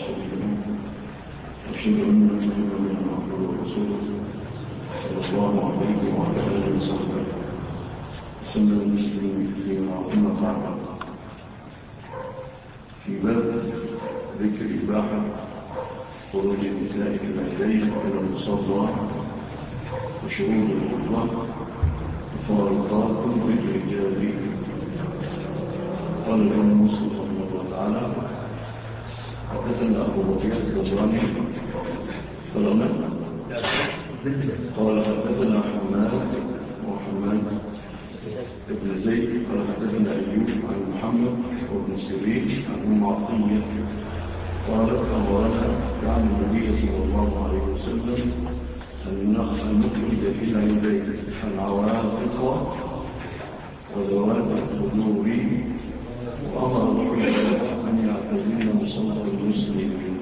المرسلين أشهد أن محمدا عبده ورسوله صلى الله عليه وعلى آله وصحبه وسلم المسلمين فيما أما بعد في باب ذكر إباحة خروج النساء في الليل إلى المصلى وشروط الخطبة وفارقات بالرجال. قال الإمام مسلم رحمه الله تعالى حدثنا أبو بكر الزبراني قال حدثنا محمد ابن زيد قال حدثنا أيوب عن محمد وابن سيرين عن أم عطية قال أمرنا عن النبي صلى الله عليه وسلم أن نخرج في العيدين العواتق وذوات الخدور وأمر الحجاج أن يعتزلن مصلى المسلمين.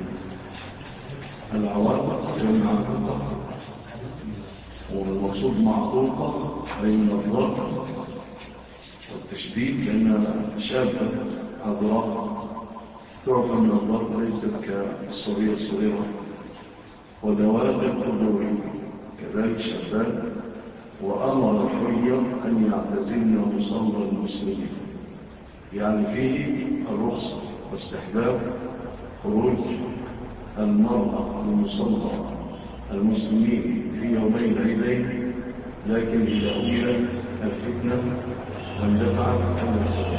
العواتق جمع عاتقة والمقصود معطوقة أي من الضرب والتشديد لأن شابة عذراء تعرف من الضرب ليست كالصغيرة الصغيرة. وذوات الخدور كذلك شابات. وأمر الحجاج أن يعتزلن مصلى المسلمين يعني فيه الرخصة واستحباب خروج المرأة لمصلى المسلمين في يومين العيدين، لكن إذا أولت الفتنة واندفعت المسلمين.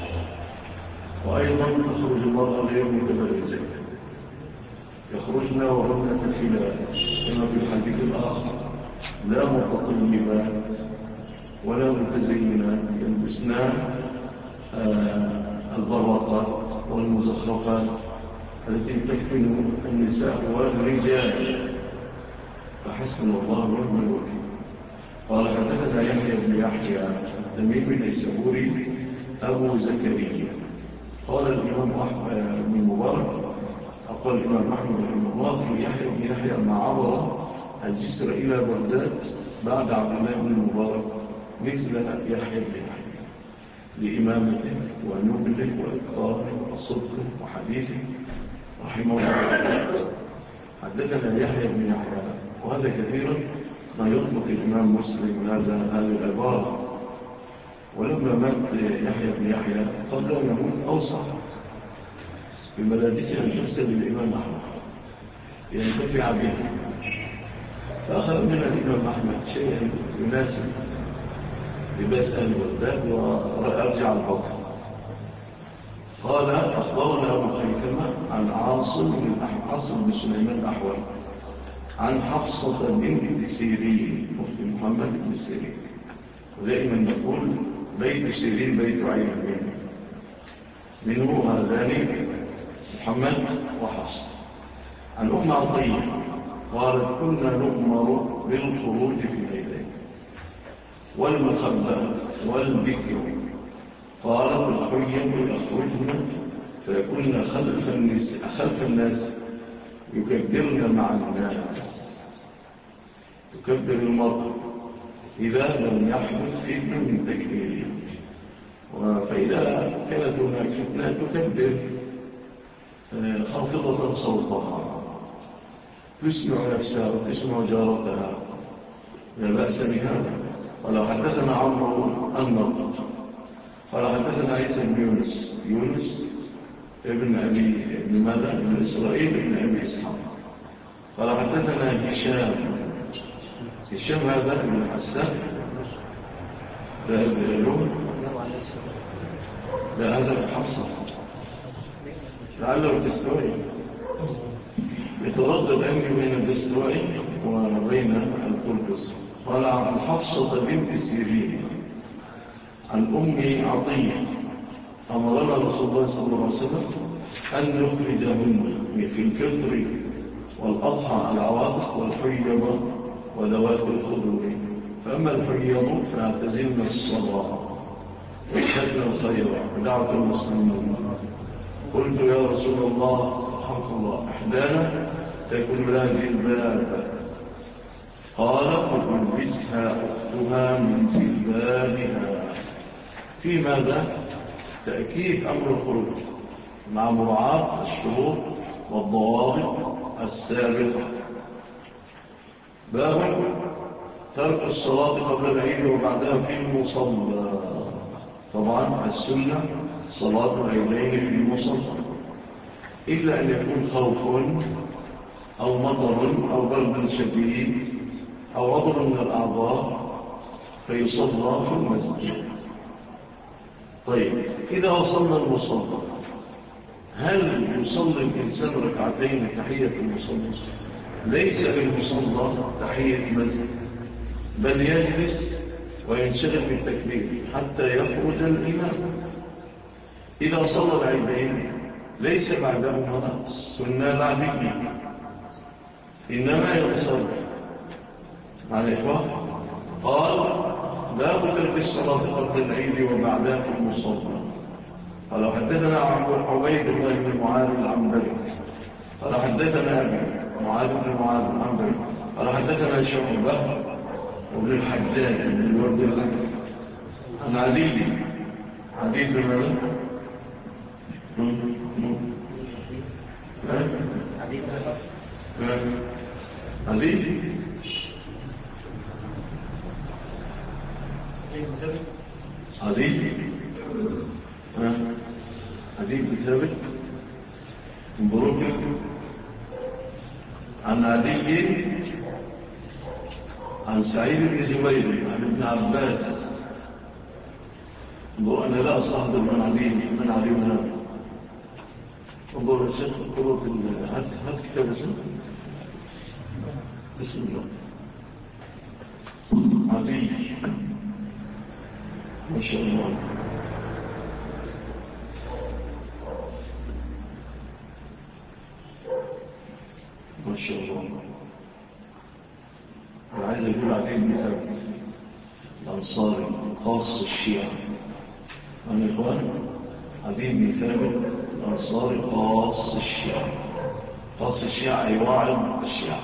وأيضا تخرج المرأة غير متبرجة، يخرجن وهن تفلات كما في الحديث الآخر لا متطيبات ولا متزينات يلبسنا البراقات والمزخرفات التي تكفن النساء والرجال فحسبنا الله ونعم الوكيل. قال حدثنا يحيى بن يحيى التميمي النيسابوري أبو زكريا قال الإمام أحمد بن مبارك قال الإمام أحمد بن مبارك يحيى بن يحيى ما عبر الجسر إلى بغداد بعد عبد الله بن مبارك مثل يحيى بن يحيى لإمامته ونبله وإقراره وصدقه وحديثه رحمه الله. حدثنا يحيى بن يحيى وهذا كثيرا ما يطلق الإمام مسلم هذه العبارة. ولما مات يحيى بن يحيى قبل أن يموت أوصى بملابسه أن ترسل للإمام أحمد ينتفع به، فأخذ من الإمام أحمد شيئا يناسب لباس أهل بغداد وأرجع البطن. قال أخبرنا أبو خيثمة عن عاصم بن سليمان الأحول عن حفصة بنت سيرين مفتي محمد بن سيرين. ودائما نقول بيت سيرين بيت عين منه هذان محمد وحفصة. عن أم عطية قالت كنا نؤمر بالخروج في الليلين والمخبأ والبكر. قالت الحية يخرجن فيكون خلف الناس يكبرن مع الناس. تكبر المرأة إذا لم يحدث فتنة من تكبيره، فإذا كانت هناك فتنة تكبر خافضة صوتها تسمع نفسها وتسمع جارتها لا بأس بهذا. قال حدثنا عمرو النضر قال حدثنا عيسى بن يونس ابن إسرائيل ابن أبي إسحاق قال حدثنا هشام هذا ابن حسان لا أدري لا هذا حفصة لعله الدستوائي يتردد أمري بين الدستوائي وبين القلقس. قال عن حفصة بنت سيرين عن أم عطية أمرنا رسول الله صلى الله عليه وسلم أن نخرجهن في الفطر والأضحى العواتق والحيض وذوات الخدور. فأما الحيض فاعتزلن الصلاة واشهدن الخير ودعوة المسلمين. قلت يا رسول الله رحمه الله إحدانا تكون لها جلباب. قال فتلبسها أختها من جلبابها. في ماذا؟ تأكيد أمر الخروج مع مراعاة الشروط والضوابط السابقة. باب ترك الصلاة قبل العيد وبعدها في المصلى. طبعا السنة صلاة العيدين في المصلى، إلا أن يكون خوف أو مطر أو برد شديد أو عذر من الأعضاء فيصلى في المسجد. طيب، إذا وصلنا المصلى هل يصلي الإنسان ركعتين تحية المصلى؟ ليس للمصلى تحية مسجد، بل يجلس وينشغل بالتكبير حتى يخرج الإمام. إذا صلى العيدين ليس بعدهما سنة بعدين، إنما يصلي مع الإخوة. قال باب ترك الصلاة قبل العيد وبعدها في المصلى. قال حدثنا عبيد الله بن معاذ العنبري قال حدثنا أبي معاذ بن معاذ العنبري قال حدثنا شعبة وابن الحجاج بن الورد الأكبر عن علي بن ماذا؟ علي بن ثابت من بروكل عن علي عن سعيد بن جبير عن ابن عباس. أنا لا أصحب من علي من هذا. انظر يا شيخ هات كتاب اسمه بسم الله. علي ما شاء الله. ما شاء الله. أنا عايز أقول عليه مثال الأنصاري خاص الشيعة. أنا إخوان عليه مثال الأنصاري خاص الشيعة. خاص الشيعة أي واعظ الشيعة.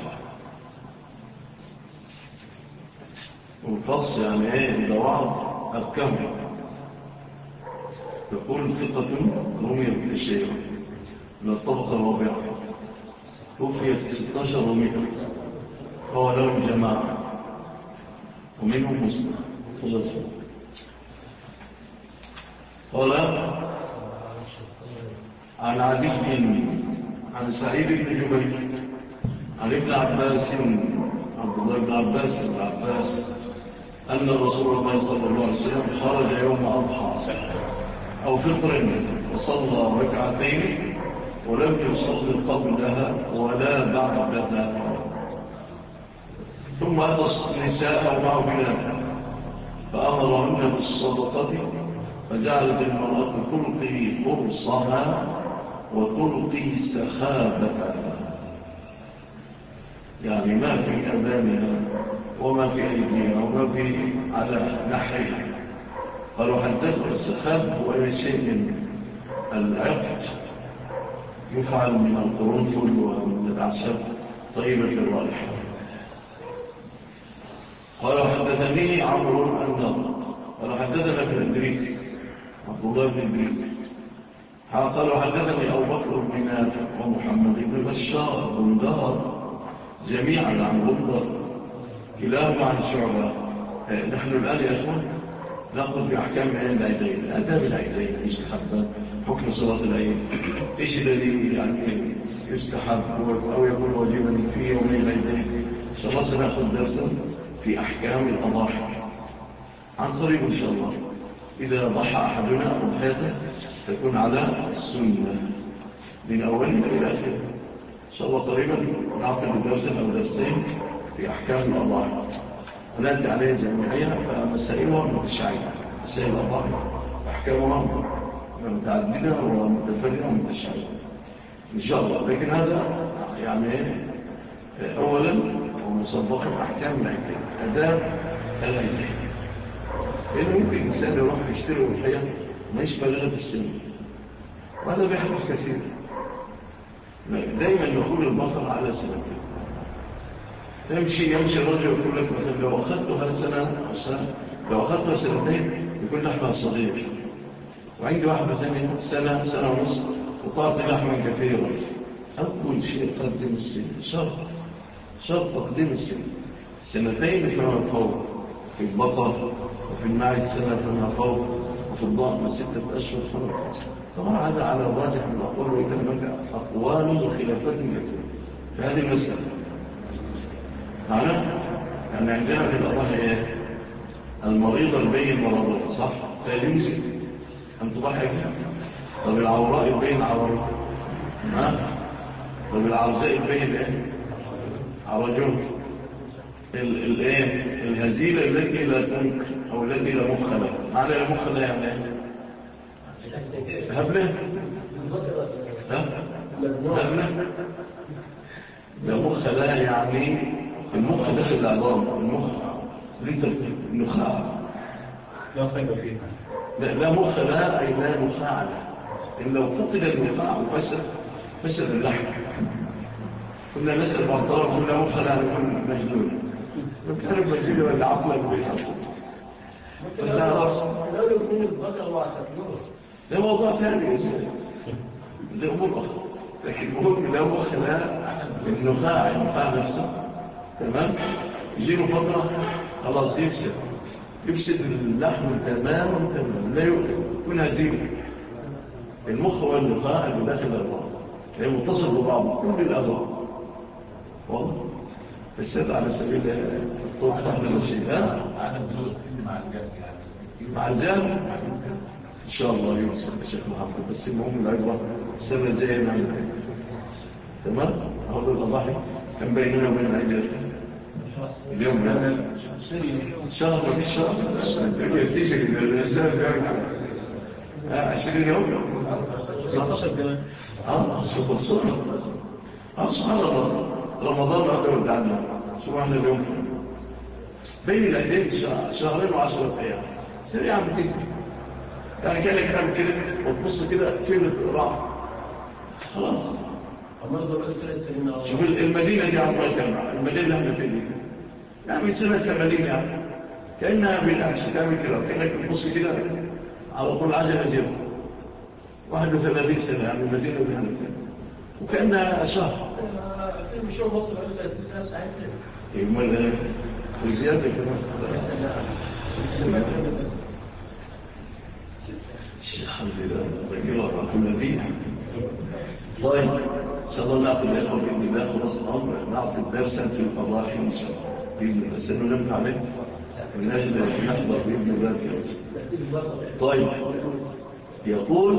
والخاص يعني إيه؟ إذا وعظ أبكمه. يقول ثقة رمية بالتشيع من الطبقة الرابعة توفيت 16 ومئة، هو لهم جماعة ومنهم مسلم. قال عن علي عن سعيد بن جبير عن ابن عباس عبد الله بن عباس أن رسول الله صلى الله عليه وسلم خرج يوم أضحى أو فطر وصلى ركعتين ولم يصلي قبلها ولا بعدها، ثم أتى النساء ومعه بلاد فأمرهن بالصدقة فجعلت المرأة تلقي فرصها وتلقي سخابها، يعني ما في أذانها وما في أيديها وما في على نحرها. قالوا حدثوا السخاب هو أي شيء من العقد يفعل من القرنفل ومن الأعشاب طيبة الرائحة. قالوا حدثني عمرو النضر قالوا حدثنا ابن إدريس عبد الله بن إدريس قالوا حدثني أبو بكر بن نافع ومحمد بن بشار بن دار جميعا عن غندر كلاهما عن شعبة. نحن الآن يا أخوان نأخذ بأحكام العيدين، آداب العيدين مستحبات، حكم صلاة العيد، إيش الذي يعني يستحب أو يكون واجبا في يومين العيدين. إن شاء الله سنأخذ درسا في أحكام الأضاحي عن قريب إن شاء الله. إذا ضحى أحدنا أضحيته تكون على السنة من أولنا إلى آخره. إن شاء الله قريبا نعقد درسا أو درسين في أحكام الأضاحي ونأتي عليه جميعها، فمسائلها متشعبة، مسائل الأضاحي أحكامها متعددة ومتفرقة ومتشعبة إن شاء الله. لكن هذا يعني أولا ومصدقا أحكام العيدين، أداب العيدين. لأنه ممكن الإنسان يروح يشتري وحياة ما يشبه لغة السن، وهذا بيحدث كثير. دائما نقول البطل على سنتين. يمشي الرجل يقول لك مثلا لو أخذتها سنة أو سنة، لو أخذتها سنتين يكون لحمها صغير، وعندي واحدة ثانية سنة ونصف وطارت لحما كثيرا، أول شيء قدم السن، شرط تقديم السن، سنتين فما فوق، في البقر وفي الماعز سنة فما فوق، وفي الضأن 6 أشهر فما فوق. طبعا هذا على الراجح من الأقوال، ويكلمك أقوال وخلافات في هذه المسألة. معنى يعني عندنا في الأضحى إيه؟ المريض البين مرضه صح؟ فيمسك أن تضحي فيه. طب العوراء البين عورته، طب العرزاء البين إيه؟ عرجون. الهزيلة التي لا تنك أو التي لا مخ لها. معنى لا مخ لها يعني إيه؟ هبلة؟ هبلة؟ لا مخ لها يعني المخ داخل العظام، المخ النخاع لا خير فيها. لا مخ لها أي لا نخاع لها. إن لو فقد النخاع فسد اللحم. كنا نسأل بعض الطرف كنا مخ لها نكون مجنون. كان المجنون ولا عقلا بالحصل. لا يكون البقر وعسكنوه. ده موضوع ثاني ده أمور أخرى. لكن مهم لا مخ لها النخاع نفسه. تمام؟ يجيله فترة خلاص يفسد اللحم تماما لا يكون هزيمه. المخ والنخاع اللي داخل الأرض هي متصل ببعض كل الأرض والله. السيد على سبيل الطرق نحن المشيئة مع الجانب إن شاء الله يوصل الشيخ محمد. بس المهم العبرة السنة الجاية نعمل تمام. هذا الأضحي كان بيننا وبين عيدة اليوم شهر وفي شهر يتيجي الإنسان بيعمل 20 يوم 19 كمان سبحان الله. رمضان أدرد عنه سبحان اليوم بين العيدين شهرين و10 أيام سريعا بتيجي. يعني كان يعمل كده وتبص كده فين راح خلاص. شوف المدينة دي عمرها كام؟ المدينة اللي احنا فيه دي يعني من سنة 80 يعني كأنها بالأمس تعمل كده، كأنك تبص كده على طول عجلة جيب 31 سنة يعني المدينة اللي احنا فيه وكأنها شهر. في مشروع مصر قبل 30 سنة ساعات كده. يقول وزيادة كمان. الحمد لله رجل الله كل فيه. طيب صلى الله عليه وسلم بإذن الله خلاص الأمر نعطي درسا في الأضاحي إن شاء الله بإذن الله سننبه عليه من أجل أن نحضر بإذن الله. طيب يقول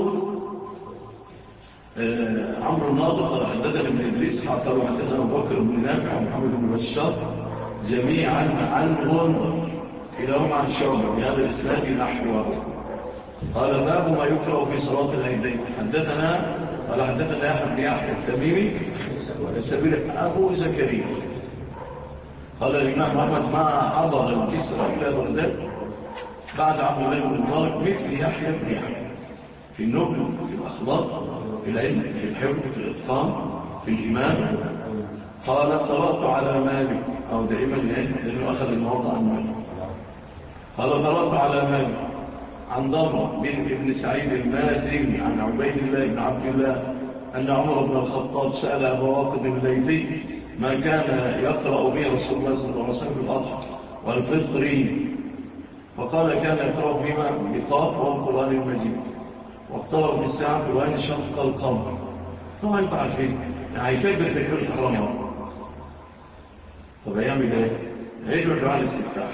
عمرو الناظر قال حدثنا ابن إدريس قال حدثنا أبو بكر بن نافع ومحمد بن بشار جميعا عن غندر كلاهما عن شعبة بهذا الإسناد نحوه. قال باب ما يقرأ في صلاة العيدين. قال حدثنا يحيى التميمي سبيل أبو زكريا قال الإمام أحمد ما حضر الكسرى إلى بغداد بعد عبد الله بن المبارك مثل يحيى بن يحيى في النبل في الأخلاق في العلم في الحفظ في الإتقان في الإيمان. قال قرأت على مالك أو دائما لأنه أخذ الموضع عن مالك. قال قرأت على مالك عن ضمر بن ابن سعيد المازني عن عبيد الله بن عبد الله أن عمر بن الخطاب سأل أبا واقد الليثي ما كان يقرأ به رسول الله صلى الله عليه وسلم الأضحى والفطر فقال كان يقرأ بما بقاف والقرآن المجيد واقترب بالساعة وأن شق القمر. طبعا انت عارفين يعني يكبر تكبير الحرام. طب يعمل ايه؟ هيدعو دعاء الاستفتاح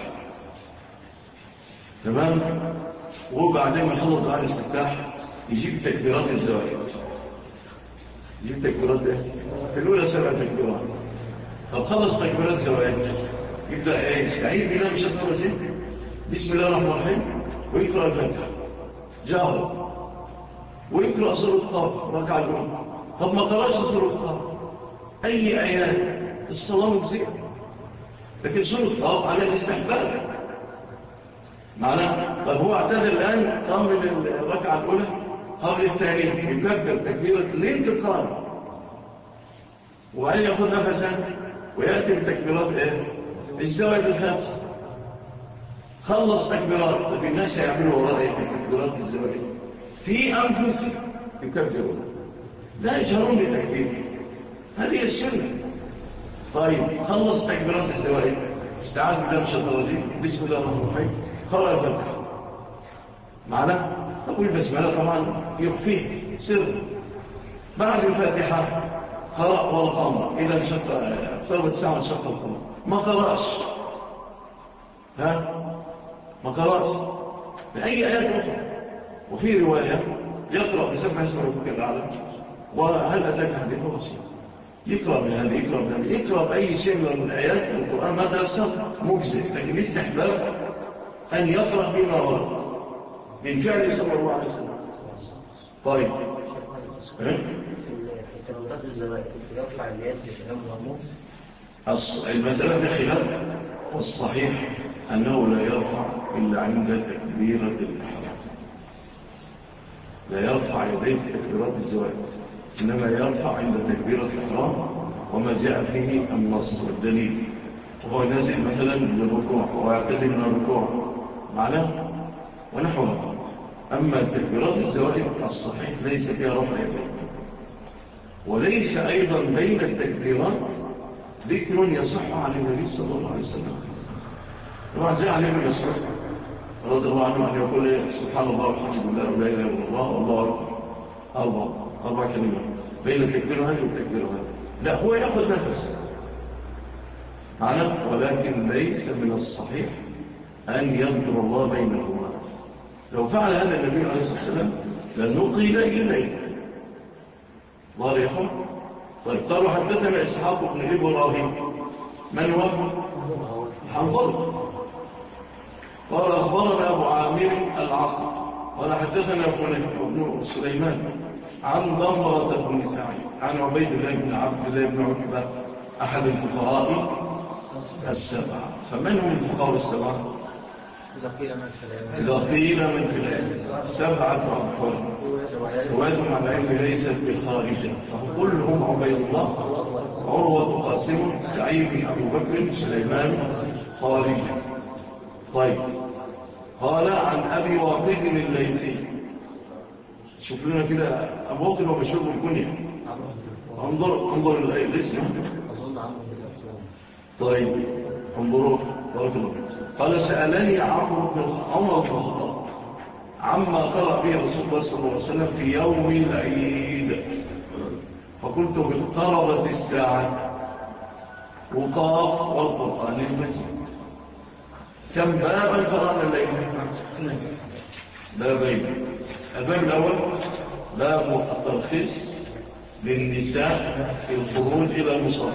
تمام. وبعدين ما يخلص دعاء الاستفتاح يجيب تكبيرات الزواج. يجيب تكبيرات ايه؟ في الأولى 7 تكبيرات. طب خلص تكبيرات الزواج يبدأ ايه؟ يستعيد بالله من الشيطان الرجيم بسم الله الرحمن الرحيم ويقرأ الفاتحة جهر ويقرأ سورة الطاف ركعة الأولى. طب ما قرأش سورة الطاف أي آيات الصلاة مجزئة لكن سورة الطاف على الاستحباب معناه. طب هو اعتذر الآن قام من الركعة الأولى قبل الثانية يكبر تكبيرة الانتقال وبعدين يأخذ نفسا ويأتي بتكبيرات ايه؟ الزواج الخامس. خلص تكبيرات. طب الناس يعملوا وراء تكبيرات الزواج في أنفسهم يكبرون لا يجهرون بتكبير هذه السنة. طيب خلص تكبيرات الزوائد، استعاذ بالله من الشيطان الرجيم، بسم الله الرحمن الرحيم، قرأ الفاتحة معنا. تقول البسملة طبعا يخفيه سر. بعد الفاتحة قرأ والقمر إذا اقتربت ساعة انشق القمر، ما قرأش، ما قرأش بأي آيات أخرى. وفي رواية يقرأ بسبع اسم ربك الأعلى وهل أتاك حديث رسول، يقرأ من هذا يقرأ من هذا، يقرأ بأي شيء من الآيات القرآن، ما تأثر مجزئ، لكن استحباب أن يقرأ بما ورد من فعل صلى الله عليه وسلم. طيب في تنظيف الزوائد يرفع اليد لكلام الغموس. المسألة بخلاف، والصحيح أنه لا يرفع إلا عند تكبيرة الإحرام، لا يرفع يديه في تكبيرات الزوائد، إنما يرفع عند تكبيرة الإحرام وما جاء فيه النص والدليل، وهو نازل مثلا للركوع ويعتدي من الركوع معنا ونحوها. أما تكبيرات الزوائد الصحيح ليس فيها رفع يديه، وليس أيضا بين التكبيرات ذكر يصح عن النبي صلى الله عليه وسلم. طبعا جاء عليه من مسعود رضي الله عنه أن يقول سبحان الله والحمد لله ولا إله إلا الله والله أكبر، أربع كلمات بين التكبير هذا والتكبير هذا. لا، هو يأخذ نفس معنا، ولكن ليس من الصحيح أن يذكر الله بينهما. لو فعل هذا النبي عليه الصلاة والسلام لنقل إليه ظهر يا أخوان. طيب قالوا حدثنا إسحاق بن إبراهيم، من هو؟ حنظل. قال أخبرنا أبو عامر العقل قال حدثنا بن سليمان عن ضمرة بن سعيد عن عبيد الله بن عبد الله بن عتبة أحد الفقراء السبعة. فمن هم الفقراء السبعة؟ إذا قيل من خلال سبعة أطفال رواتهم عن علم ليست بالخارجة، فكلهم عبيد الله عروة قاسم سعيد أبو بكر سليمان خارجة. طيب قال عن أبي واقد الليثي. شوف لنا كده أبو واقد هو مشهور بالكنية، انظر الاسم. طيب انظروا بارك الله. قال سألني عمر بن الخطاب عما قرأ به رسول الله صلى الله عليه وسلم في يوم العيد، فقلت اقتربت الساعة وقاف والقرآن المجيد. كم بابا قرأنا الليل؟ بابين. الباب الأول باب الترخيص للنساء في الخروج إلى المصلى.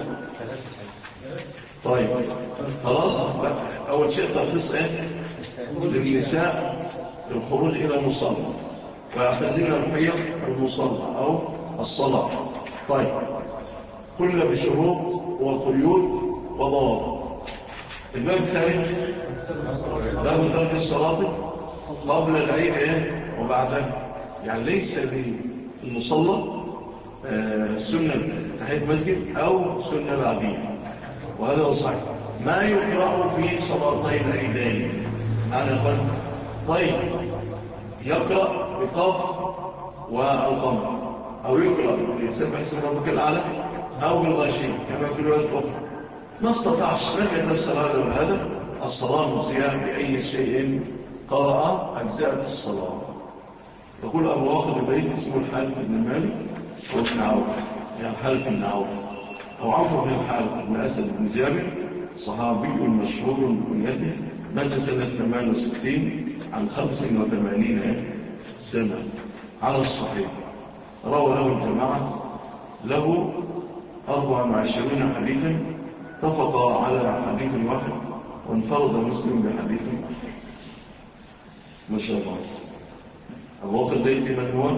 طيب خلاص، أول شيء ترخيص للنساء في الخروج إلى المصلى ويعتزلن الحيض المصلى أو الصلاة. طيب كل بشروط وقيود وضوابط. الباب الثاني باب ترك الصلاة قبل العيد وبعدها، يعني ليس للمصلى سنة تحية مسجد أو سنة بعدية، وهذا هو صحيح. ما يقرأ في صلاتي العيدين أنا قلت طيب يقرأ بقاف والقمر، أو يقرأ بسبح اسم ربك الأعلى أو بالغاشين كما في الوقت الأخرى. ما استطعش لم يتسر هذا وهذا، الصلاة مجزئة بأي شيء قرأ أجزاء الصلاة. يقول أبو واقد البيت اسمه الحارث بن مالك وابن عوف، يعني الحارث بن عوف أو عوف بن الحارث بن أسد بن جابر، صحابي مشهور بكنيته، مات سنة 68 عن 85 سنة على الصحيح. روى له الجماعة، له 24 حديثا، اتفق على حديث واحد وانفرد مسلم بحديث واحد. ما شاء الله. أبو واقد البيت من هو؟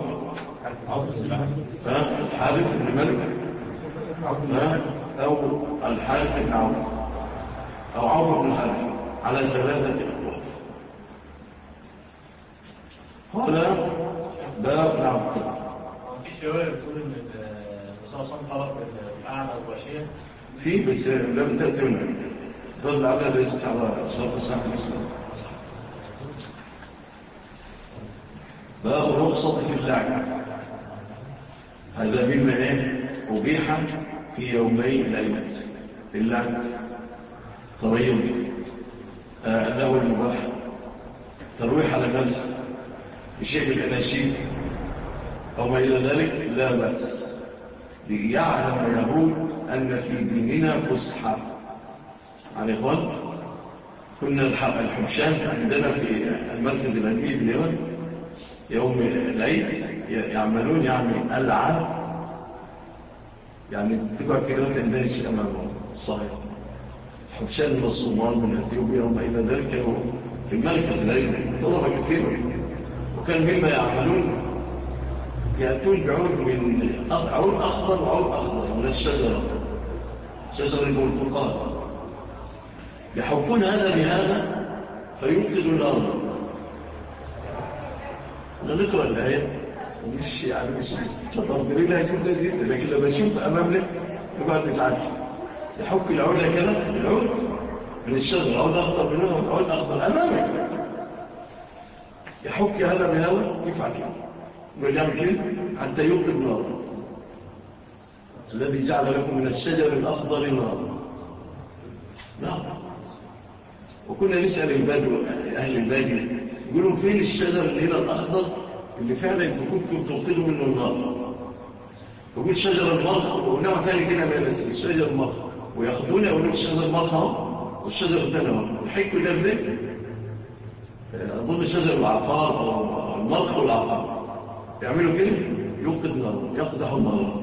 الحارث بن مالك أو الحارث بن عوف أو عوف بن الحارث على 3 أقوال. قال باب نعم. في رواية بتقول إن الرسول صلى الله عليه وسلم بالأعلى والواشية في، بس لم تأتينا ظل على ليست على شرط صحيح مسلم. باب رخصة في اللعب، هذا مما أبيح في يومي العيد اللعب طريق اللهو المباح ترويح على النفس بشيء من الأناشيد أو ما إلى ذلك لا بأس ليعلم يهود أن في ديننا فسحة عن إخوان كنا الحبشان عندنا في المركز العلمي في اليمن يوم العيد يعملون يعني ألعاب يعني تقع كلمات اندهش أمامهم صحيح حبشان من الصومال من أثيوبيا وما إلى ذلك كانوا في المركز العلمي طلبة كثيرة وكان مما يعملون يأتون بعود من عود أخضر وعود أخضر من الشجرة شجر البرتقال يحكون هذا بهذا فيوقدوا الأرض نقرأ الآية ومش يعني مش تطبري لها جدا جدا لكن لما أشوف أمام لك يقعد نتعجب يحك العودة كده العود من الشجرة عود أخضر منه عود أخضر أمامك يحك هذا بهذا يفعل كده يقول يعمل كده حتى يوقد النار الذي جعل لكم من الشجر الأخضر نار نعم وكنا نسأل البدو أهل البادي يقولوا فين الشجر اللي هنا الأخضر اللي فعلا كنتم توقدوا منه النار يقول شجر المرخ ونوع ثاني كده من الشجر المرخ ويأخذون يقولوا الشجر المرخ والشجر الثاني الحكوا ده بذلك أظن شجر العقار أو المرخ والعقار يعملوا كده يوقد النار يقدح النار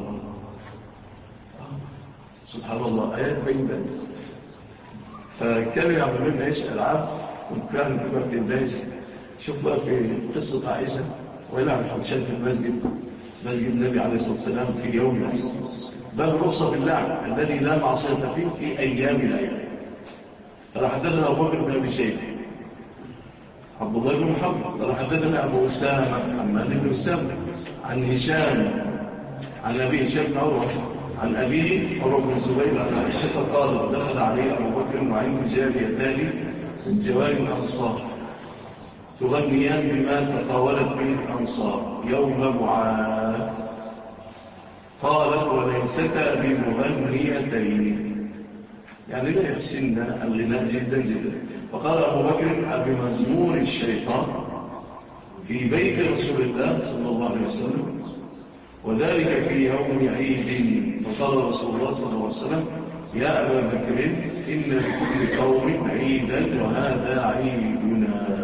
سبحان الله آيات بينة فكانوا يعملون ايش ألعاب وكانوا كبار تندهش شوف بقى في قصة عائشة ويلعب الحبشان في المسجد مسجد النبي عليه الصلاة والسلام في يوم العيد باب الرخصة في اللعب الذي لا معصية فيه في أيام العيد قال حدثنا أبو بكر بن أبي شيبة عبد الله بن محمد قال حدثنا أبو أسامة عن بن أسامة عن هشام عن أبي هشام بن عروة عن أبيه عروة بن الزبير عن عائشة قال دخل عليه أبو بكر وعنده جاريتان من جوار الأنصار تغنيان بما تطاولت به الأنصار يوم معاد قالت وليستا بمغنيتين يعني لا يحسن الغناء جدا جدا فقال أبو بكر أبي مزمور الشيطان في بيت رسول الله صلى الله عليه وسلم وذلك في يوم عيد فقال رسول الله صلى الله عليه وسلم يا أبا بكر إن لكل قوم عيدا وهذا عيدنا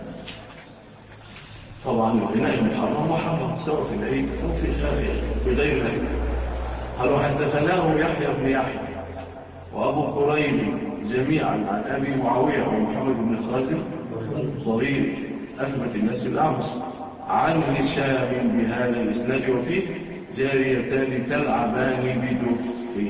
طبعا الغناء المحرم محرم سواء في العيد أو في غير العيد قالوا حدثناه يحيى بن يحيى وأبو قريب جميعا عن أبي معاوية ومحمد بن خازم ضرير أثبت الناس الأعمس عن هشام بهذا الإسناد وفيه جاريتان تلعبان بدف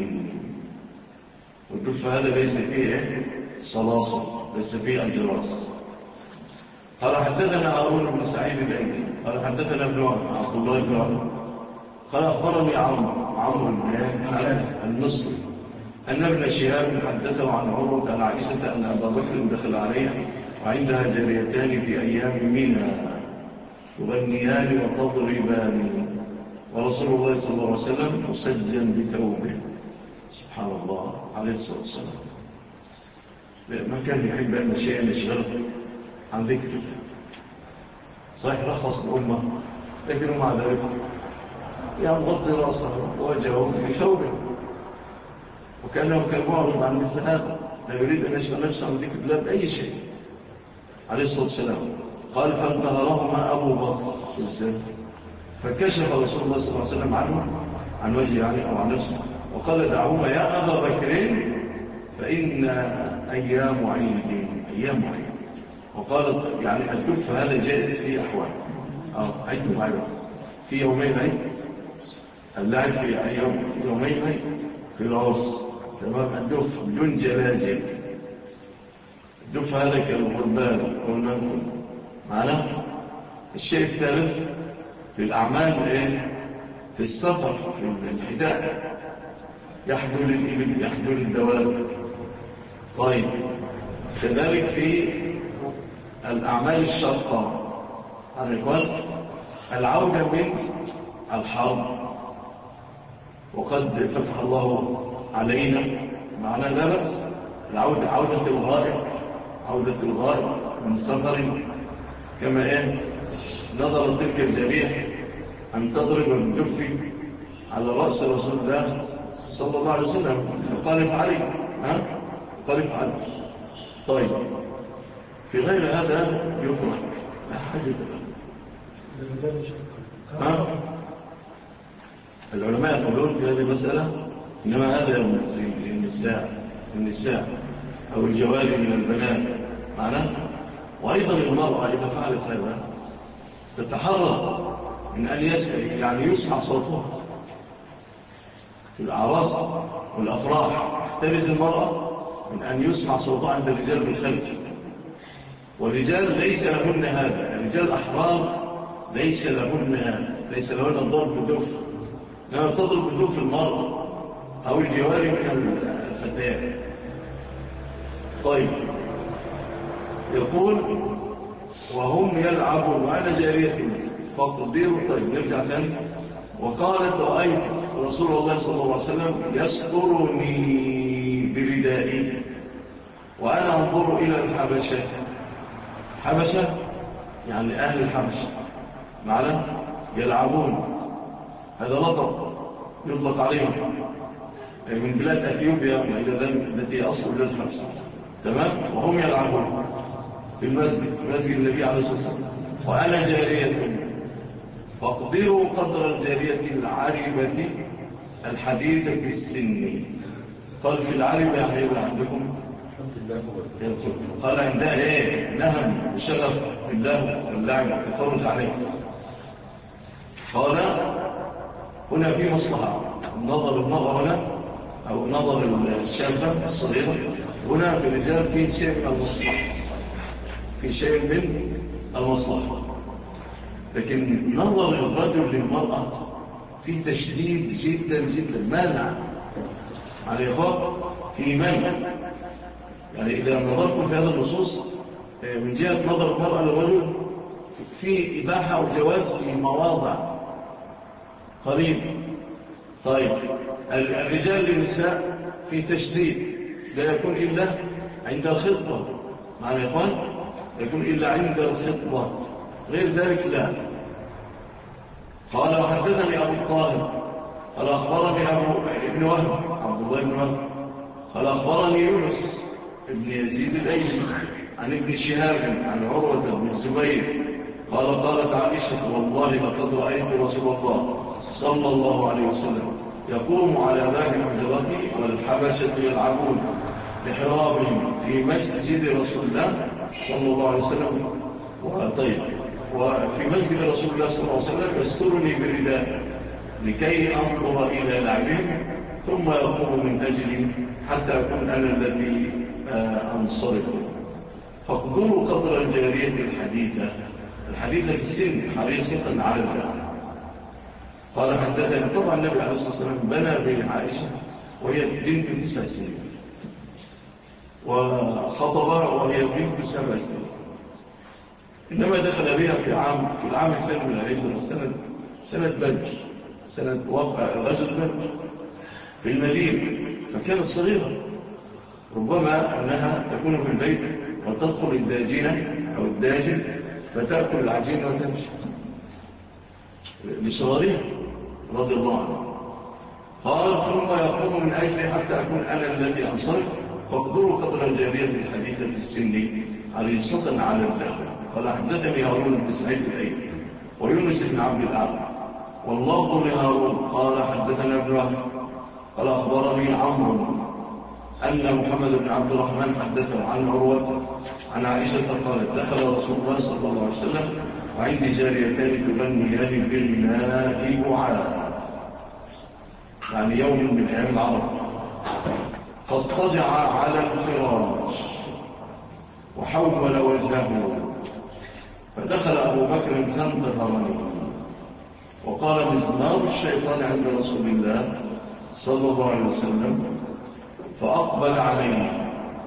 والدف هذا ليس فيه صلاصل ليس فيه الجراس قال حدثنا هارون بن سعيد الأيدي قال حدثنا ابن عبد الله بن عمرو قال أخبرني عمرو بن المصري أن ابن شهاب حدثه عن عروة عن عائشة أن أبا بكر دخل عليها وعندها جاريتان في أيام منى تغنيان وتضربان ورسول الله صلى الله عليه وسلم مسجن بثوبه سبحان الله عليه الصلاة والسلام ما كان يحب أن شيئا يشغله عن ذكر صحيح رخص الأمة لكن مع ذلك يغضي رأسه ووجهه بثوبه وكأنه كان معرض عن مثل هذا لا يريد أن يشغل نفسه عن ذكر الله بأي شيء عليه الصلاة والسلام قال فانتهرهما أبو بكر فكشف رسول الله صلى الله عليه وسلم عنه عن وجهه يعني أو عن نفسه وقال دعوهما يا أبا بكر فإن أيام عيد وقالت يعني الدف هذا جائز في أحوال عيد معيد في يومين عيد اللعب في يومين عيد في العرس تمام الدف بدون جلاجل الدف هذا كالغربان والمنكل معنا الشيء الثالث في الأعمال في السفر في الحداء يحدل الإبل يحدل الدواب طيب كذلك في الأعمال الشرطة العودة من الحرب وقد فتح الله علينا معنا لا بأس عودة الغائب من سفر كما نظر تلك الجريح أن تضرب بالدف على رأس رسول الله صلى الله عليه وسلم فقال افعل طيب في غير هذا يكره لا حاجة العلماء يقولون في هذه المسألة إنما هذا في النساء أو الجواري من البنات معنا. وأيضا المرأة إذا فعلت هذا تتحرص من أن يسمع صوتها في الأعراس والأفراح. تحترز المرأة من أن يسمع صوتها عند الرجال بالخلف، والرجال ليس لهن هذا. الرجال أحرار ليس لهن الضرب بالدف، إنما تضرب بالدف المرأة أو الجواري من الفتيات. طيب يقول وهم يلعبون وأنا جارية فاقدروا. طيب نرجع ثاني. وقالت رأيت رسول الله صلى الله عليه وسلم يسترني بردائي وأنا أنظر إلى الحبشة يعني أهل الحبشة معنا يلعبون. هذا لطب يطلق عليهم من بلاد أثيوبيا وإلى ذلك التي أصل بلاد الحبشة. تمام. وهم يلعبون في مسجد النبي عليه الصلاة والسلام وأنا جارية فاقدروا قدر الجارية العربة الحديثة السن. قال في العربة يعني عندكم قال عندها نهم وشغف بالله واللعب والتفرج عليه. قال هنا في مصلحة نظر المرأة هنا أو نظر الشابة الصغيرة هنا في الرجال في شيء من المصلحة. لكن نظر الرجل للمرأة فيه تشديد جدا جدا مانع على إخوة في منع. يعني إذا نظركم في هذا النصوص من جهة نظر المرأة للرجل في إباحة وجواز في مواضع قريب. طيب الرجال للنساء في تشديد لا يكون إلا عند الخطبة معنى يا إخوان يكون إلا عند الخطبة غير ذلك لا. قال وحدثني أبو الطاهر قال أخبرني ابن وهب عبد الله بن وهب قال أخبرني يونس ابن يزيد الأيلي عن ابن شهاب عن عروة بن الزبير قالت عائشة والله لقد رأيت رسول الله صلى الله عليه وسلم يقوم على باب حجرته والحبشة يلعبون بحرابهم في مسجد رسول الله صلى الله عليه وسلم. وفي مسجد رسول الله صلى الله عليه وسلم يسترني برداء لكي أنظر إلى لعبهم ثم يقوم من أجلي حتى أكون أنا الذي أنصرف. فاقدروا قدر الجارية الحديثة السن حريصة على الله. قال حدثني طبعا النبي عليه الصلاة والسلام بنى بعائشة وهي بنت 9 سنين وخطبها وهي بنت 7 سنين. إنما دخل بها في العام الثاني من الهجرة سنة بدر سنة وقع غزوة بدر في المدينة فكانت صغيرة ربما أنها تكون في البيت وتدخل الداجنة أو الداجن فتأكل العجين وتمشي لصغارها رضي الله عنه. قال ثم يقوم من أجل حتى أكون أنا الذي أنصرف فاقدروا قدر الجارية الحديثة السن حريصة على الداخل. قال حدثني هارون بن سعيد الأيلي ويونس بن عبد الأعلى والله لهارون قال حدثنا ابن وهب قال أخبرني عمرو أن محمد بن عبد الرحمن حدثه عن عروة عن عائشة قالت دخل رسول الله صلى الله عليه وسلم وعندي جاريتان تغنيان بالماء وعاء يعني يوم من أيام العرب فاضطجع على الفراش وحول وجهه فدخل أبو بكر فانتظرني وقال مزمار الشيطان عند رسول الله صلى الله عليه وسلم فأقبل عليه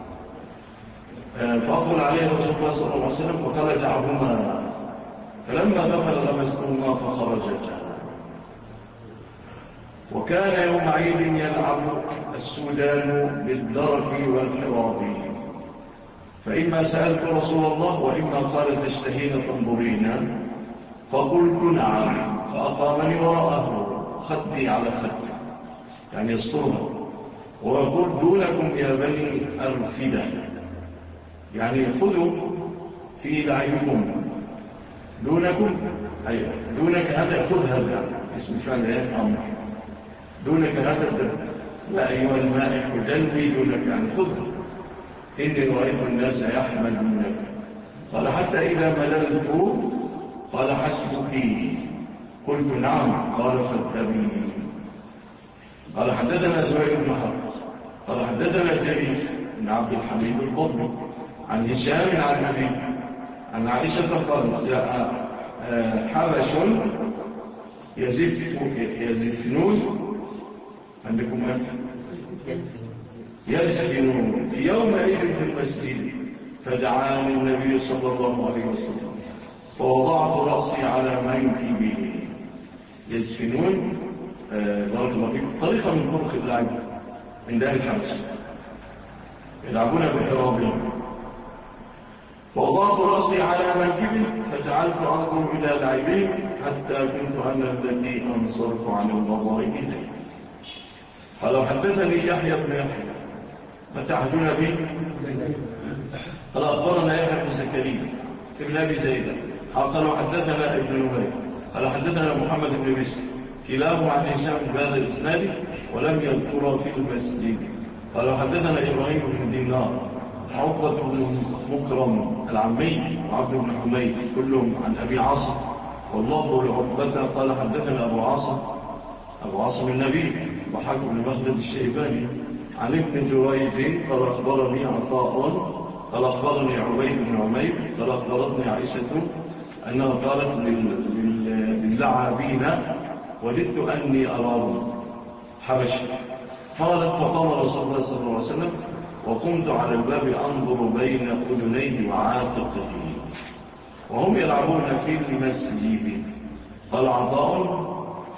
رسول الله صلى الله عليه وسلم وقال دعهما فلما دخل غمستهما فخرجتا. وكان يوم عيد يلعب السودان بالدرك والحراب، فإما سألت رسول الله وإما قال تشتهين تنظرين، فقلت نعم، فأقامني وراءه خدي على خدي، يعني يسطرها، ويقول دونكم يا بني الرفدة، يعني خذوا في لعبكم، دونكم أي دونك هذا، خذ هذا اسم فعل أمر، دونك هذا لا أيها المائح جلبي دونك، يعني خذها، إني رأيت الناس يحملونك. قال حتى إذا مللت قال حسبك، قلت نعم، قال فاتبعي. قال حدثنا زهير بن حرب قال حدثنا جرير بن عبد الحميد الضبي عن هشام عن أبي عن عائشة قالت جاء حبش يزفنون، عندكم أنت يزفنون في يوم عيد في المسجد، فدعاني النبي صلى الله عليه وسلم فوضعت رأسي على منكبه. يزفنون بارك الله فيك طريقة من طرق اللعب عند أهل الحبش، يلعبون بحرابهم. فوضعت رأسي على منكبه فجعلت أنظر إلى لعبهم حتى كنت أنا التي أنصرف عن النظر إليه. قال حدثني يحيى بن يحيى فتحدون به قال أخبرنا يحيى بن زكريا ابن أبي زيدة قال حدثنا ابن نمير قال حدثنا محمد بن بشر كلاهما عن هشام بهذا الإسناد ولم يذكر في المسجد. قال حدثنا إبراهيم بن دينار عقبة بن مكرم العمي وعبد بن حميد كلهم عن أبي عاصم والله لعقبة قال حدثنا أبو عاصم النبي وحاكم بن مخلد الشيباني عن ابن جريج قال أخبرني عطاء قال أخبرني عبيد بن عمير قال أخبرتني عائشة أنها قالت للعابين وددت أني أراهم حبشي. قالت فقام رسول الله صلى الله عليه وسلم وقمت على الباب أنظر بين أذنيه وعاتقه وهم يلعبون في المسجد. قال عطاء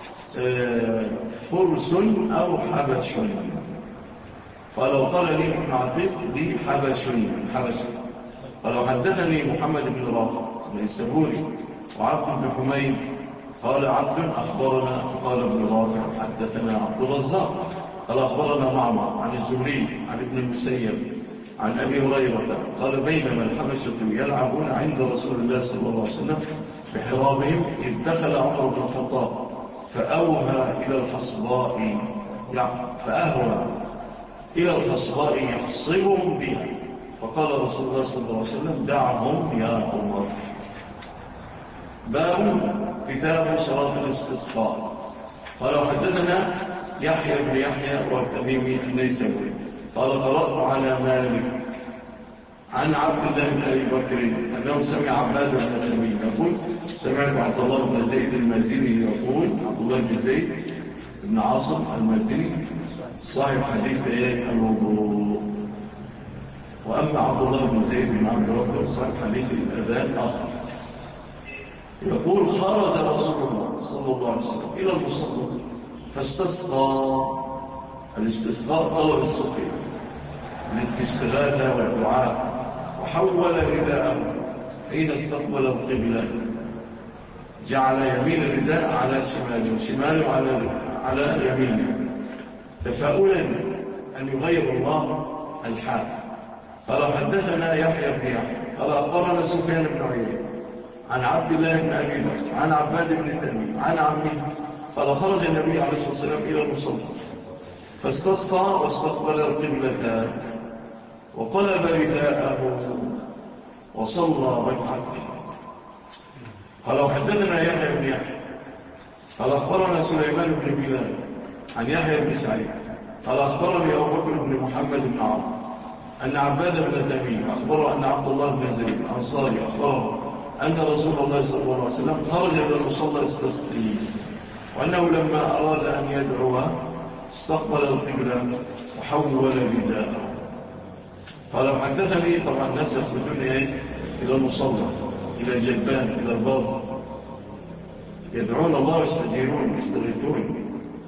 فرس أو حبش. فلو قال لي ابن عتيق لي حبش. قالوا حدثني محمد بن رافع بن السبوري وعبد بن حميد قال عبد أخبرنا قال ابن رافع حدثنا عبد الرزاق قال أخبرنا معمر عن الزهري عن ابن المسيب عن أبي هريرة قال بينما الحبشة يلعبون عند رسول الله صلى الله عليه وسلم بحرابهم إذ دخل عمر بن الخطاب فأوهى إلى الحصباء يحصبهم بها فقال رسول الله صلى الله عليه وسلم دعهم يا عمر. باب كتاب صلاة الاستسقاء. قال حدثنا يحيى بن يحيى والتميمي النيسابوري قال قرأت على مالك عن عبد الله بن أبي بكر أنه سمع عباد بن تميم يقول سمعت عبد الله بن زيد المازني يقول عبد الله بن زيد بن عاصم المازني صاحب حديث الوضوء. وأما عبد الله بن زيد بن عبد ربه صاحب حديث الأذان آخر يقول خرج رسول الله صلى الله عليه وسلم إلى المصلى فاستسقى. الاستسقاء طلب السقي للاستغاثة والدعاء وحول رداءه حين استقبل القبلة جعل يمين الرداء على شماله وشماله على يمينه تفاؤلا أن يغير الله الحال. قال حدثنا يحيى بن يحيى قال أخبرنا سفيان بن عيينة عن عبد الله بن أبي بكر عن عباد بن تميم عن عمه قال خرج النبي عليه الصلاة والسلام إلى المصلى فاستسقى واستقبل القبلة وقلب رداءه وصلى ركعتين. قال حدثنا يحيى بن يحيى قال أخبرنا سليمان بن بلال عن يحيى بن سعيد قال أخبرني أبو بكر بن محمد بن عمرو أن عباد بن تميم أخبره أن عبد الله بن زيد الأنصاري أخبره أن رسول الله صلى الله عليه وسلم خرج إلى المصلى استسقي وأنه لما أراد أن يدعوها استقبل القبلة وحول رداءه. قال حدثني طبعا الناس يخرجون إلى المصلى إلى جبان إلى الباب يدعون الله ويستجيرون يستغيثون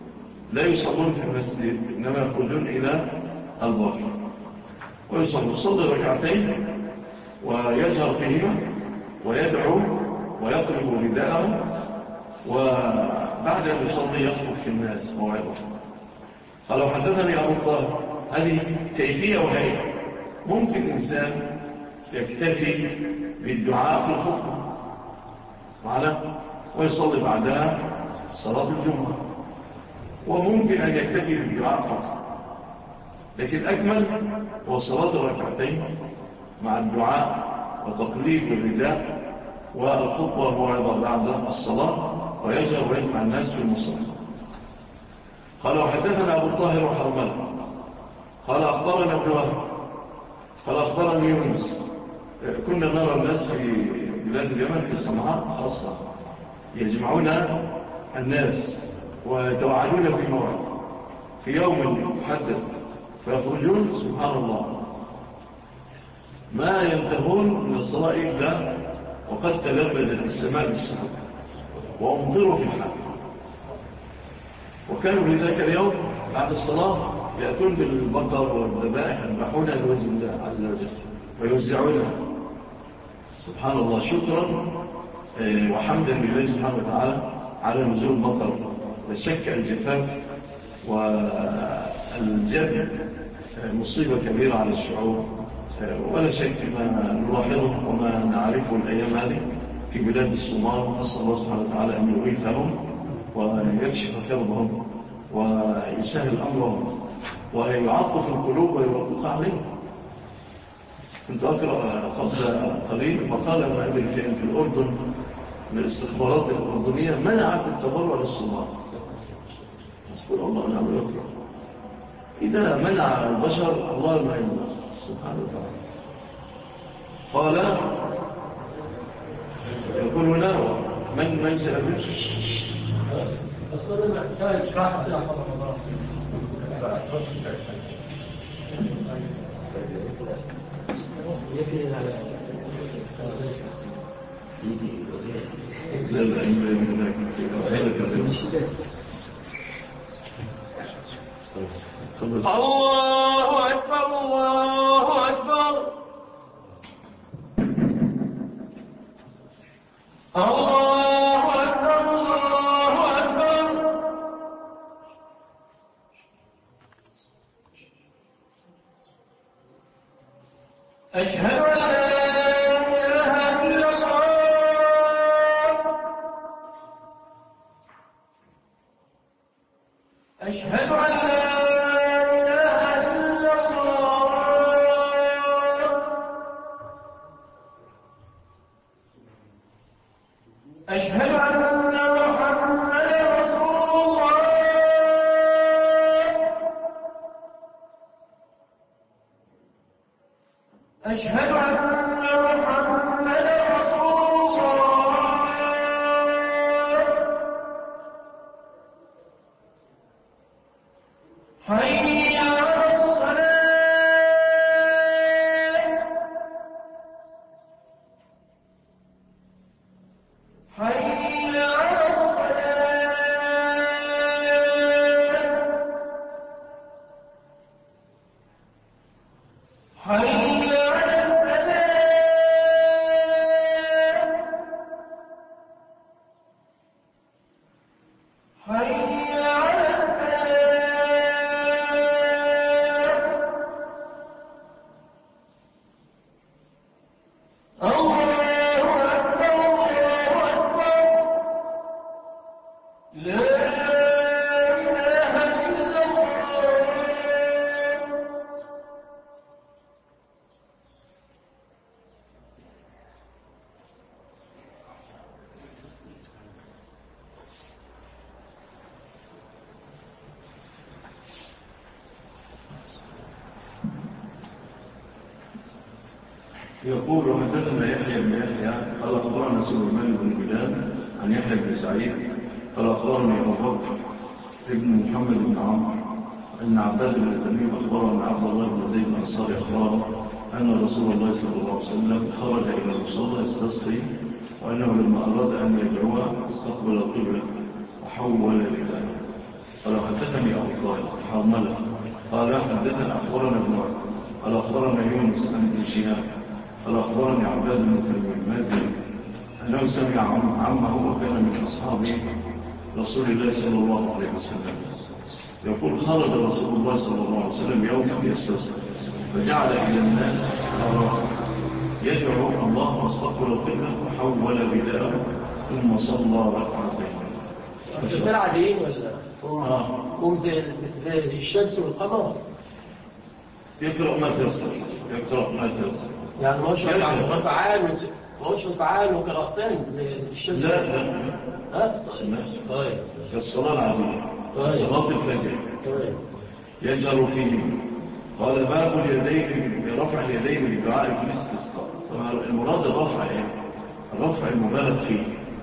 لا يصلون في المسجد، إنما يخرجون إلى البر ويصلي ركعتين ويجهر فيهما ويدعو ويقلب رداءه، وبعد أن يصلي يخطب في الناس موعظة. قال وحدثني أبو الطاهر. هذه كيفية وهيئة. ممكن إنسان يكتفي بالدعاء في الخطبة معنا ويصلي بعدها صلاة الجمعة، وممكن أن يكتفي بالدعاء فقط، لكن أكمل هو صلاة الركعتين مع الدعاء وتقليب الرداء والخطبة موعظة بعد الصلاة، ويجهر ويجمع الناس في المصلى. قال وحدثنا أبو الطاهر وحرمله قال أخبرنا ابن وهب قال أخبرني يونس. كنا نرى الناس في بلاد اليمن في صنعاء خاصة يجمعون الناس ويتوعدون في موعد في يوم محدد، فيخرجون سبحان الله ما ينتهون من الصلاة إلا وقد تلبدت السماء بالسحاب وأمطروا في الحال. وكانوا في ذاك اليوم بعد الصلاة يأتون بالبقر والذبائح يذبحونها لوجه الله عز وجل ويوزعونها سبحان الله شكرا وحمدا لله سبحانه وتعالى على نزول المطر. لا شك الجفاف والجد مصيبة كبيرة على الشعوب، ولا شك ما نلاحظه وما نعرفه الأيام هذه في بلاد الصومال. نسأل الله سبحانه وتعالى أن يغيثهم ويكشف كربهم ويسهل أمرهم ويعطف القلوب ويرقق عليهم. كنت أقرأ قبل قليل مقالة مقابل في الأردن من الاستخبارات الأردنية منعت التبرع للصومال. أسأل الله أن أعمل أكبر. إذا منع البشر الله ما يمنع سبحانه وتعالى. قال يقول هنا من سأبش أصلا لا يشرح سلاح رمضان. الله أكبر الله أكبر الله أكبر الله أكبر. أشهد أن لا إله إلا الله. أشهد أن لا إله إلا الله. أشهد أن محمدا رسول الله. أشهد أن محمدا رسول الله. حي على الصلاة. حي على الصلاة. حي على الفلاح. حي على الفلاح. الله أكبر الله أكبر. لا إله إلا الله. يقول وحدثنا يحيى بن يحيى قال أخبرنا سليمان بن بلال عن يحيى بن سعيد قال أخبرني أبو بكر ابن محمد بن عمرو أن عباد بن تميم أخبره أن عبد الله بن زيد الأنصاري أخبره أن رسول الله صلى الله عليه وسلم خرج إلى المصلى يستسقي، وأنه لما أراد أن يدعوها استقبل القبلة وحول رداءه. قال حدثني أبو طالب حرملة قال حدثنا أخبرنا ابن عمر قال أخبرنا يونس عن ابن شهاب قال أخبرني عباد بن تميم أنه سمع عمه وكان من أصحاب رسول الله صلى الله عليه وسلم يقول خرج رسول الله صلى الله عليه وسلم يوما يستسقي فجعل إلى الناس يدعو الله واستقبل القبلة وحول رداءه ثم صلى ركعتين. الرجال عاديين ولا هم زي الشمس والقمر؟ يقرأ ما تيسر يعني ما هوش ركعان وقراءتين زي الشمس. لا طيب كالصلاة العادية صلاة الفجر يجهر فيه. قال باب اليدين برفع اليدين للدعاء في الاستسقاء. المراد الرفع المبالغ فيه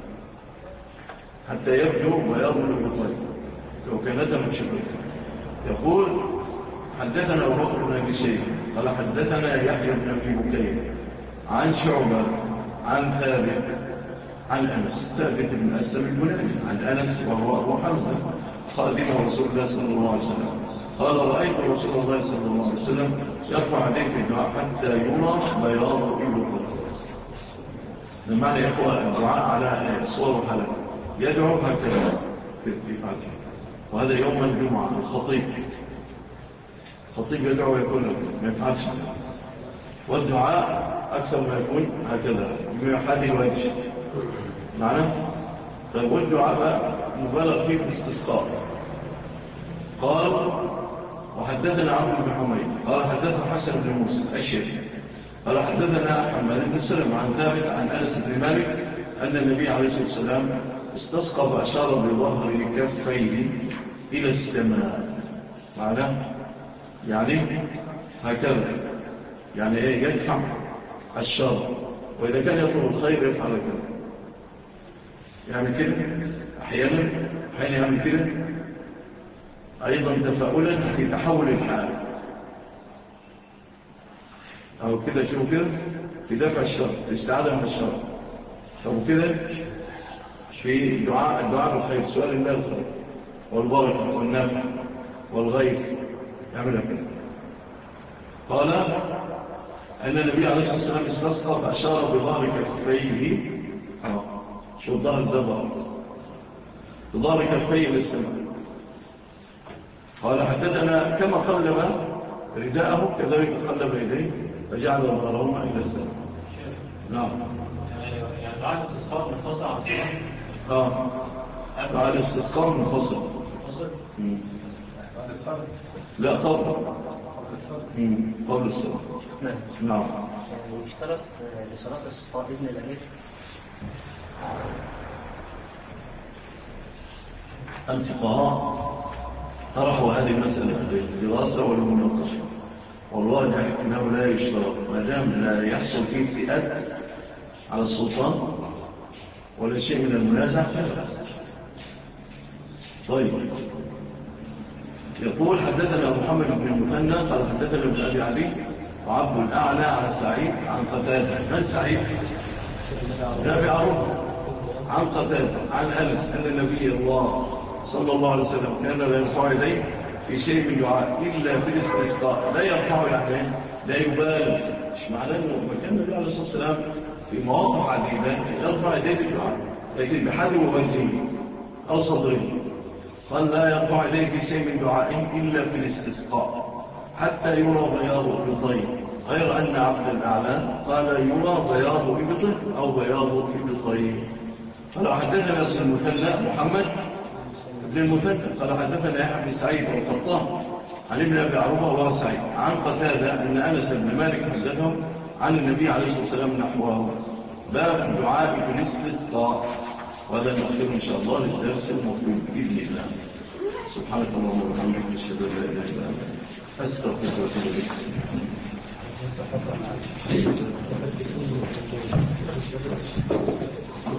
حتى يبدو بياض الابطين لو كانت مشبكة. يقول حدثنا أبو بكر بن أبي شيبة قال حدثنا يحيى بن أبي بكير عن شعبة عن ثابت عن أنس ثابت بن أسلم البناني عن أنس وهو أبو حمزة خادم رسول الله صلى الله عليه وسلم قال رأيت رسول الله صلى الله عليه وسلم يرفع يديه في الدعاء حتى يرى بياض إبطه. بمعنى يقوى الدعاء على صور وحلق يدعو هكذا في فاتحة. وهذا يوم الجمعة الخطيب يدعو ويقول ما يفعلش. والدعاء أكثر ما يكون هكذا بمحاد الوجه معنى. طيب والدعاء مبالغ فيه في الاستسقاء. قال وحدثنا عبد بن حميد قال حدثنا حسن بن موسى الشيخ قال حدثنا حماد بن سلم عن ثابت عن أنس بن مالك أن النبي عليه الصلاة والسلام استسقى فأشار بظهر كفيه إلى السماء. معناه يعني هكذا يعني يدفع الشر وإذا كان يطلب الخير يفعل كذا يعني كده أحيانا يعمل كده أيضا تفاؤلا في تحول الحال أو كده شوف كده في دفع الشر في استعادة من الشر أو كده في الدعاء بالخير سؤال الله الخير والبركة والنفع والغيث يعملها كده. قال أن النبي عليه الصلاة والسلام استسقى فأشار بظهر كفيه شو ظهر الدبر بظهر كفيه للسماء. قال حدثنا كما قلب رداءه كذلك قلب يديه فجعل ظهرهما إلى السماء. نعم يعني بعد الاستسقاء منفصل عن الصلاة. بعد الاستسقاء منفصل. لا قبل الصلاة. نعم يعني يشترط لصلاة الاستسقاء إذن الأمير. الفقهاء طرحوا هذه المسألة بالدراسة والمناقشة والراجح أنه لا يشترط ما دام لا يحصل فيه فئات على السلطان ولا شيء من المنازع فلا بأس. طيب يقول حدثنا محمد بن المثنى قال حدثنا ابن أبي علي وعبد الأعلى عن سعيد عن قتادة. من سعيد؟ نبي عروض عن قتادة عن أنس أن النبي الله صلى الله عليه وسلم كان لا يرفع يديه في شيء من دعاء إلا في الاستسقاء. لا يرفع يعني لا يبالغ. مش معناه أنه كان النبي عليه الصلاة والسلام في مواقف عديدة يرفع يديه بالدعاء لكن بحد وجهه أو صدره. قال لا يرفع يديه في شيء من دعائه إلا في الاستسقاء حتى يرى بياض إبطيه. غير أن عبد الأعلى قال يرى بياض إبطه أو بياض إبطيه. قال حدثنا ابن المثنى محمد بن المثنى قال حدثنا يحيى بن سعيد والقطان عن ابن أبي عروبة وسعيد عن قتادة أن أنس بن مالك حدثهم عن النبي عليه الصلاة والسلام نحوه باب الدعاء في الاستسقاء. وهذا نأخذ إن شاء الله للدرس المفروض بإذن الله. سبحانك اللهم وبحمدك أشهد أن لا إله إلا أنت أستغفرك وأتوب إليك.